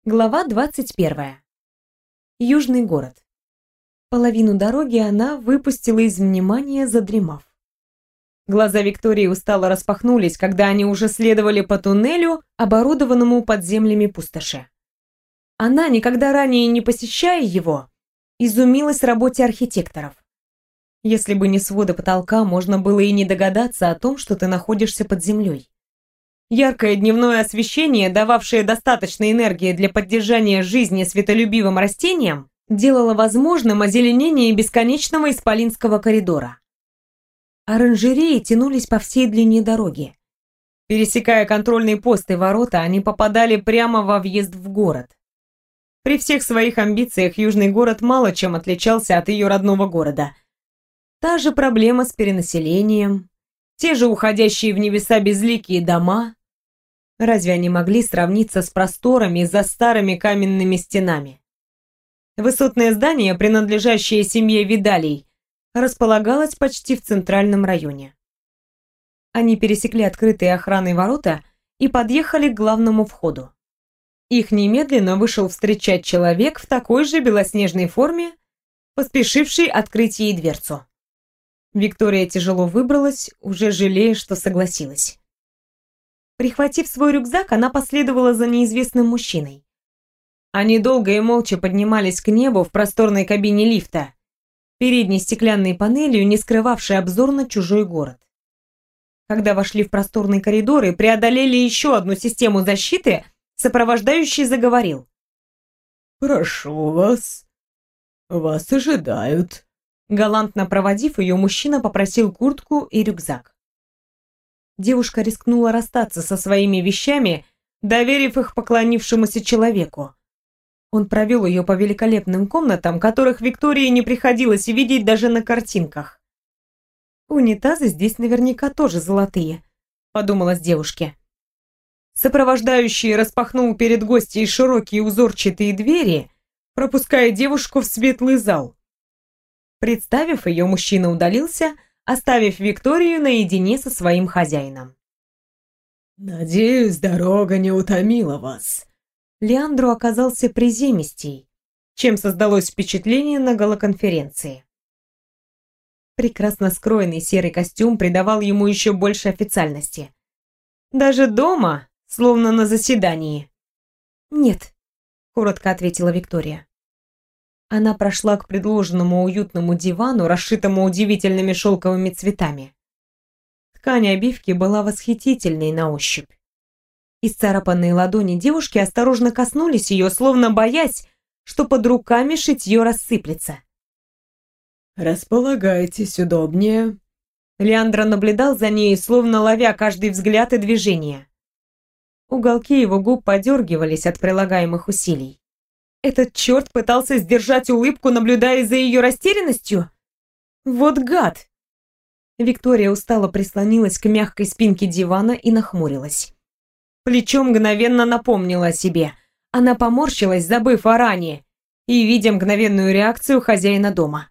Глава 21. Южный город. Половину дороги она выпустила из внимания, задремав. Глаза Виктории устало распахнулись, когда они уже следовали по туннелю, оборудованному подземлями пустоши. Она, никогда ранее не посещая его, изумилась работе архитекторов. Если бы не своды потолка, можно было и не догадаться о том, что ты находишься под землей. Яркое дневное освещение, дававшее достаточно энергии для поддержания жизни светолюбивым растениям, делало возможным озеленение бесконечного исполинского коридора. Оранжереи тянулись по всей длине дороги. Пересекая контрольные посты и ворота, они попадали прямо во въезд в город. При всех своих амбициях Южный город мало чем отличался от ее родного города. Та же проблема с перенаселением, те же уходящие в небеса безликие дома. Разве они могли сравниться с просторами за старыми каменными стенами? Высотное здание, принадлежащее семье Видалей, располагалось почти в центральном районе. Они пересекли открытые охраной ворота и подъехали к главному входу. Их немедленно вышел встречать человек в такой же белоснежной форме, поспешивший открыть ей дверцу. Виктория тяжело выбралась, уже жалея, что согласилась. Прихватив свой рюкзак, она последовала за неизвестным мужчиной. Они долго и молча поднимались к небу в просторной кабине лифта, передней стеклянной панелью, не скрывавшей обзор на чужой город. Когда вошли в просторный коридор и преодолели еще одну систему защиты, сопровождающий заговорил. «Прошу вас. Вас ожидают». Галантно проводив ее, мужчина попросил куртку и рюкзак. Девушка рискнула расстаться со своими вещами, доверив их поклонившемуся человеку. Он провел ее по великолепным комнатам, которых Виктории не приходилось видеть даже на картинках. «Унитазы здесь наверняка тоже золотые», — подумалось девушке. Сопровождающий распахнул перед гостьей широкие узорчатые двери, пропуская девушку в светлый зал. Представив ее, мужчина удалился, оставив Викторию наедине со своим хозяином. «Надеюсь, дорога не утомила вас». Леандро оказался приземистей, чем создалось впечатление на галоконференции. Прекрасно скроенный серый костюм придавал ему еще больше официальности. Даже дома, словно на заседании. «Нет», — коротко ответила Виктория. Она прошла к предложенному уютному дивану, расшитому удивительными шелковыми цветами. Ткань обивки была восхитительной на ощупь. Исцарапанные ладони девушки осторожно коснулись ее, словно боясь, что под руками шитье рассыплется. «Располагайтесь удобнее». Леандро наблюдал за ней, словно ловя каждый взгляд и движение. Уголки его губ подергивались от прилагаемых усилий. Этот черт пытался сдержать улыбку, наблюдая за ее растерянностью? Вот гад! Виктория устало прислонилась к мягкой спинке дивана и нахмурилась. Плечо мгновенно напомнило о себе. Она поморщилась, забыв о ране, и видя мгновенную реакцию хозяина дома.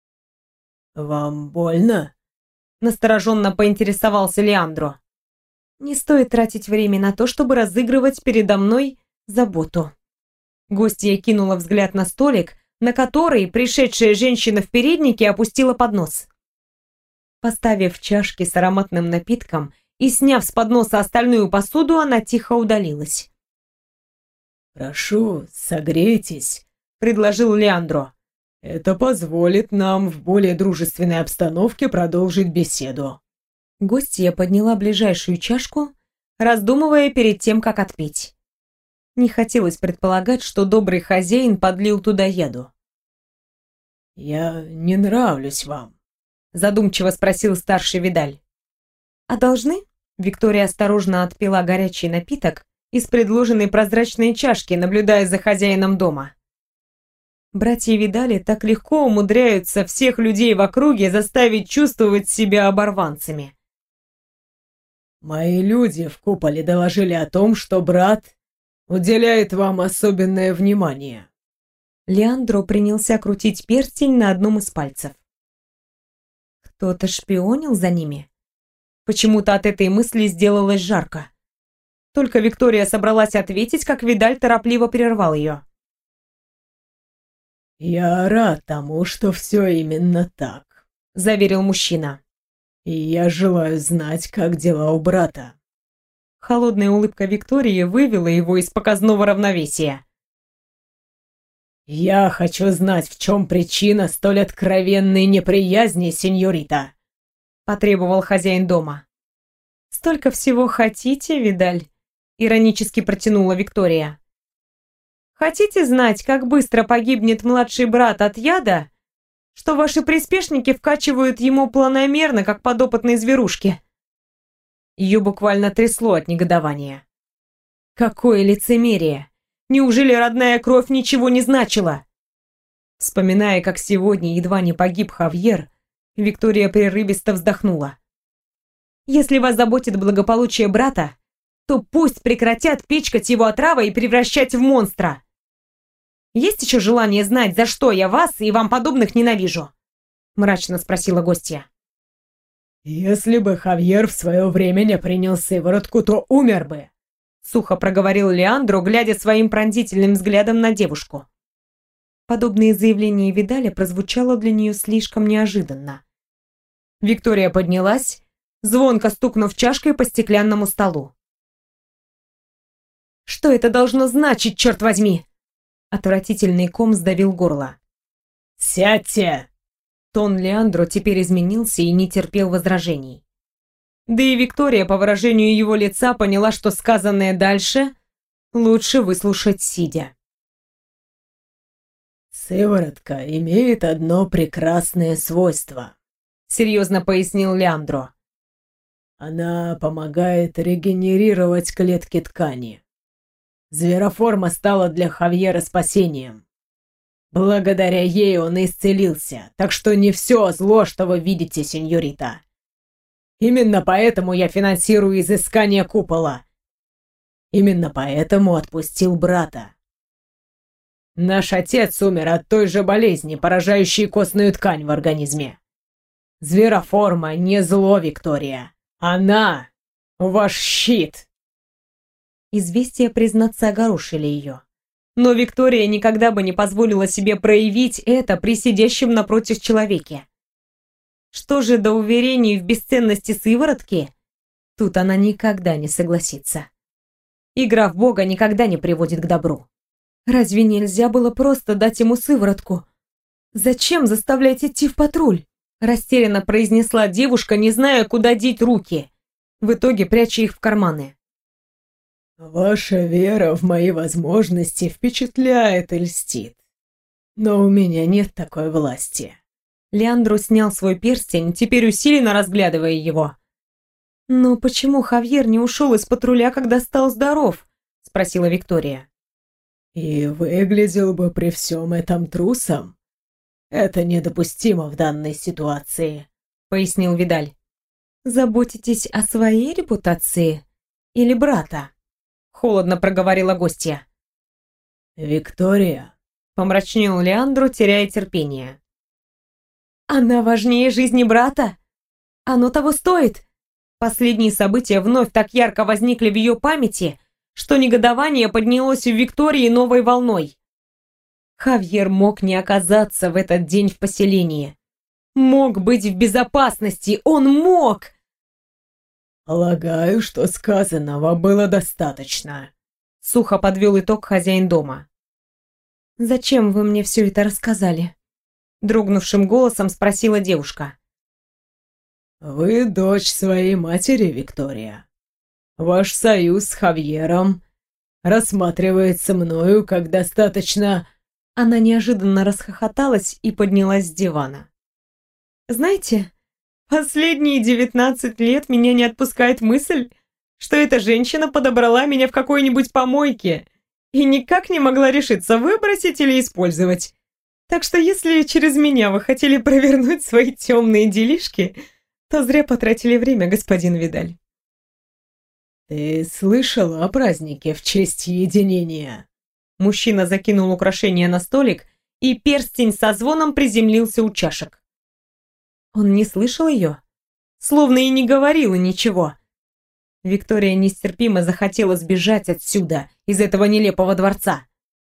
«Вам больно?» Настороженно поинтересовался Леандро. Не стоит тратить время на то, чтобы разыгрывать передо мной заботу. Гостья кинула взгляд на столик, на который пришедшая женщина в переднике опустила поднос. Поставив чашки с ароматным напитком и сняв с подноса остальную посуду, она тихо удалилась. «Прошу, согрейтесь», — предложил Леандро. «Это позволит нам в более дружественной обстановке продолжить беседу». Гостья подняла ближайшую чашку, раздумывая перед тем, как отпить. Не хотелось предполагать, что добрый хозяин подлил туда яду. «Я не нравлюсь вам?» — задумчиво спросил старший Видаль. «А должны?» — Виктория осторожно отпила горячий напиток из предложенной прозрачной чашки, наблюдая за хозяином дома. Братья Видали так легко умудряются всех людей в округе заставить чувствовать себя оборванцами. «Мои люди в куполе доложили о том, что брат уделяет вам особенное внимание». Леандро принялся крутить перстень на одном из пальцев. Кто-то шпионил за ними? Почему-то от этой мысли сделалось жарко. Только Виктория собралась ответить, как Видаль торопливо прервал ее. «Я рад тому, что все именно так», — заверил мужчина. «И я желаю знать, как дела у брата». Холодная улыбка Виктории вывела его из показного равновесия. «Я хочу знать, в чем причина столь откровенной неприязни, сеньорита», — потребовал хозяин дома. «Столько всего хотите, Видаль?» — иронически протянула Виктория. «Хотите знать, как быстро погибнет младший брат от яда, что ваши приспешники вкачивают ему планомерно, как подопытные зверушки?» Ее буквально трясло от негодования. «Какое лицемерие! Неужели родная кровь ничего не значила?» Вспоминая, как сегодня едва не погиб Хавьер, Виктория прерывисто вздохнула. «Если вас заботит благополучие брата, то пусть прекратят пичкать его отравой и превращать в монстра. Есть еще желание знать, за что я вас и вам подобных ненавижу?» Мрачно спросила гостья. «Если бы Хавьер в свое время не принял сыворотку, то умер бы», — сухо проговорил Леандро, глядя своим пронзительным взглядом на девушку. Подобное заявление Видаля прозвучало для нее слишком неожиданно. Виктория поднялась, звонко стукнув чашкой по стеклянному столу. «Что это должно значить, черт возьми?» Отвратительный ком сдавил горло. «Сядьте!» Тон Леандро теперь изменился и не терпел возражений. Да и Виктория по выражению его лица поняла, что сказанное дальше лучше выслушать сидя. «Сыворотка имеет одно прекрасное свойство», — серьезно пояснил Леандро. «Она помогает регенерировать клетки ткани. Звероформа стала для Хавьера спасением. Благодаря ей он исцелился, так что не все зло, что вы видите, сеньорита. Именно поэтому я финансирую изыскание купола. Именно поэтому отпустил брата. Наш отец умер от той же болезни, поражающей костную ткань в организме. Звероформа не зло, Виктория. Она ваш щит». Известия, признаться, огорошили ее. Но Виктория никогда бы не позволила себе проявить это при сидящем напротив человеке. Что же до уверений в бесценности сыворотки, тут она никогда не согласится. Игра в Бога никогда не приводит к добру. Разве нельзя было просто дать ему сыворотку? Зачем заставлять идти в патруль? Растерянно произнесла девушка, не зная, куда деть руки, в итоге пряча их в карманы. «Ваша вера в мои возможности впечатляет и льстит. Но у меня нет такой власти». Леандро снял свой перстень, теперь усиленно разглядывая его. «Но почему Хавьер не ушел из патруля, когда стал здоров?» — спросила Виктория. «И выглядел бы при всем этом трусом. Это недопустимо в данной ситуации», — пояснил Видаль. «Заботитесь о своей репутации или брата?» — холодно проговорила гостья. «Виктория», — помрачнел Леандро, теряя терпение. «Она важнее жизни брата? Оно того стоит?» Последние события вновь так ярко возникли в ее памяти, что негодование поднялось в Виктории новой волной. Хавьер мог не оказаться в этот день в поселении. Мог быть в безопасности, он мог! «Полагаю, что сказанного было достаточно», — сухо подвел итог хозяин дома. «Зачем вы мне все это рассказали?» Дрогнувшим голосом спросила девушка. «Вы дочь своей матери, Виктория. Ваш союз с Хавьером рассматривается мною как достаточно...» Она неожиданно расхохоталась и поднялась с дивана. «Знаете, последние 19 лет меня не отпускает мысль, что эта женщина подобрала меня в какой-нибудь помойке и никак не могла решиться, выбросить или использовать. Так что если через меня вы хотели провернуть свои темные делишки, то зря потратили время, господин Видаль». «Ты слышала о празднике в честь единения?» Мужчина закинул украшение на столик, и перстень со звоном приземлился у чашек. Он не слышал ее, словно и не говорил ничего. Виктория нестерпимо захотела сбежать отсюда, из этого нелепого дворца.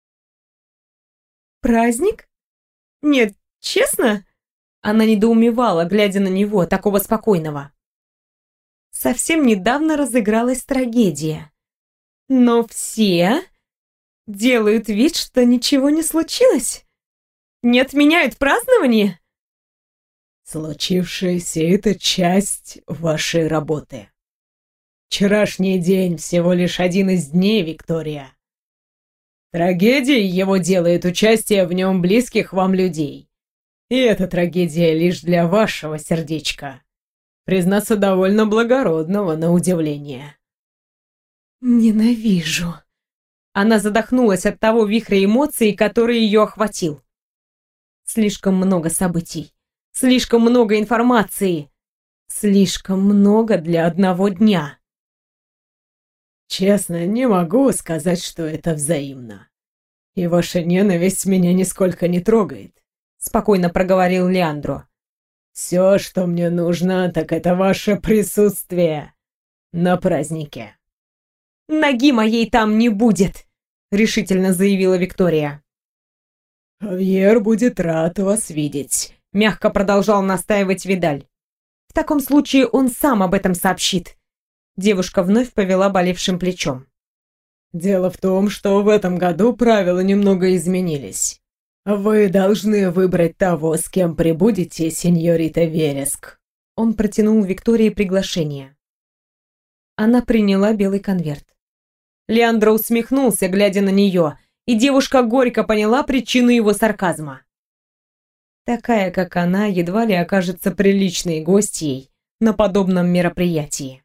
«Праздник? Нет, честно?» Она недоумевала, глядя на него, такого спокойного. Совсем недавно разыгралась трагедия. Но все делают вид, что ничего не случилось. Не отменяют празднование? Случившееся — это часть вашей работы. Вчерашний день всего лишь один из дней, Виктория. Трагедией его делает участие в нем близких вам людей. И эта трагедия лишь для вашего сердечка. Признаться, довольно благородного, на удивление. Ненавижу. Она задохнулась от того вихря эмоций, который ее охватил. Слишком много событий, слишком много информации, слишком много для одного дня. Честно, не могу сказать, что это взаимно. И ваша ненависть меня нисколько не трогает, Спокойно проговорил Леандро. Все, что мне нужно, так это ваше присутствие на празднике. Ноги моей там не будет, решительно заявила Виктория. Хавьер будет рад вас видеть, Мягко продолжал настаивать Видаль. В таком случае он сам об этом сообщит. Девушка вновь повела болевшим плечом. Дело в том, что в этом году правила немного изменились. Вы должны выбрать того, с кем прибудете, сеньорита Вереск. Он протянул Виктории приглашение. Она приняла белый конверт. Леандро усмехнулся, глядя на нее, и девушка горько поняла причину его сарказма. Такая, как она, едва ли окажется приличной гостьей на подобном мероприятии.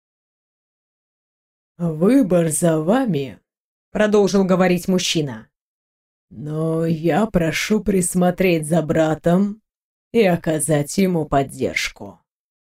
«Выбор за вами», — продолжил говорить мужчина. «Но я прошу присмотреть за братом и оказать ему поддержку».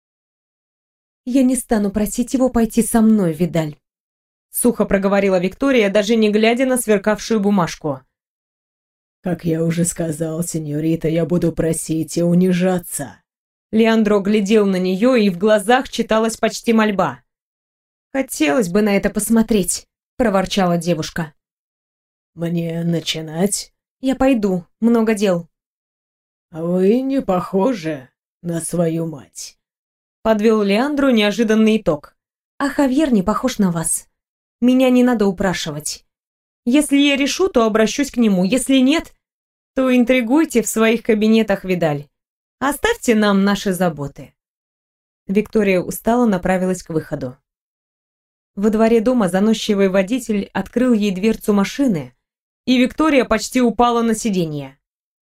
«Я не стану просить его пойти со мной, Видаль», — сухо проговорила Виктория, даже не глядя на сверкавшую бумажку. «Как я уже сказал, сеньорита, я буду просить и унижаться». Леандро глядел на нее, и в глазах читалась почти мольба. «Хотелось бы на это посмотреть», — проворчала девушка. «Мне начинать?» «Я пойду, много дел». «Вы не похожи на свою мать», — подвел Леандро неожиданный итог. «А Хавьер не похож на вас. Меня не надо упрашивать. Если я решу, то обращусь к нему. Если нет, то интригуйте в своих кабинетах, Видаль. Оставьте нам наши заботы». Виктория устало направилась к выходу. Во дворе дома заносчивый водитель открыл ей дверцу машины, и Виктория почти упала на сиденье.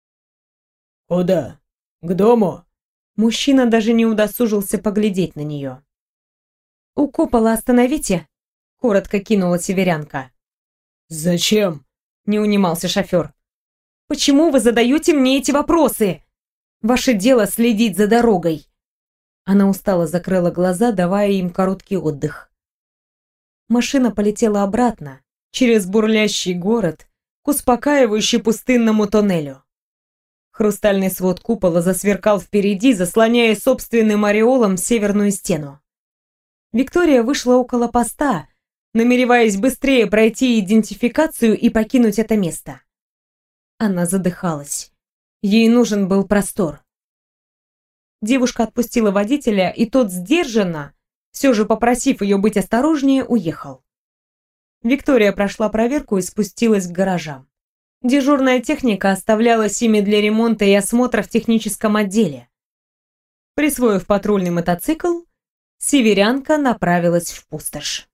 «Куда? К дому?» Мужчина даже не удосужился поглядеть на нее. «У купола остановите», — коротко кинула северянка. «Зачем?» — не унимался шофер. «Почему вы задаете мне эти вопросы? Ваше дело следить за дорогой». Она устало закрыла глаза, давая им короткий отдых. Машина полетела обратно, через бурлящий город, к успокаивающе пустынному тоннелю. Хрустальный свод купола засверкал впереди, заслоняя собственным ореолом северную стену. Виктория вышла около поста, намереваясь быстрее пройти идентификацию и покинуть это место. Она задыхалась. Ей нужен был простор. Девушка отпустила водителя, и тот сдержанно, все же попросив ее быть осторожнее, уехал. Виктория прошла проверку и спустилась к гаражам. Дежурная техника оставлялась ими для ремонта и осмотра в техническом отделе. Присвоив патрульный мотоцикл, северянка направилась в пустошь.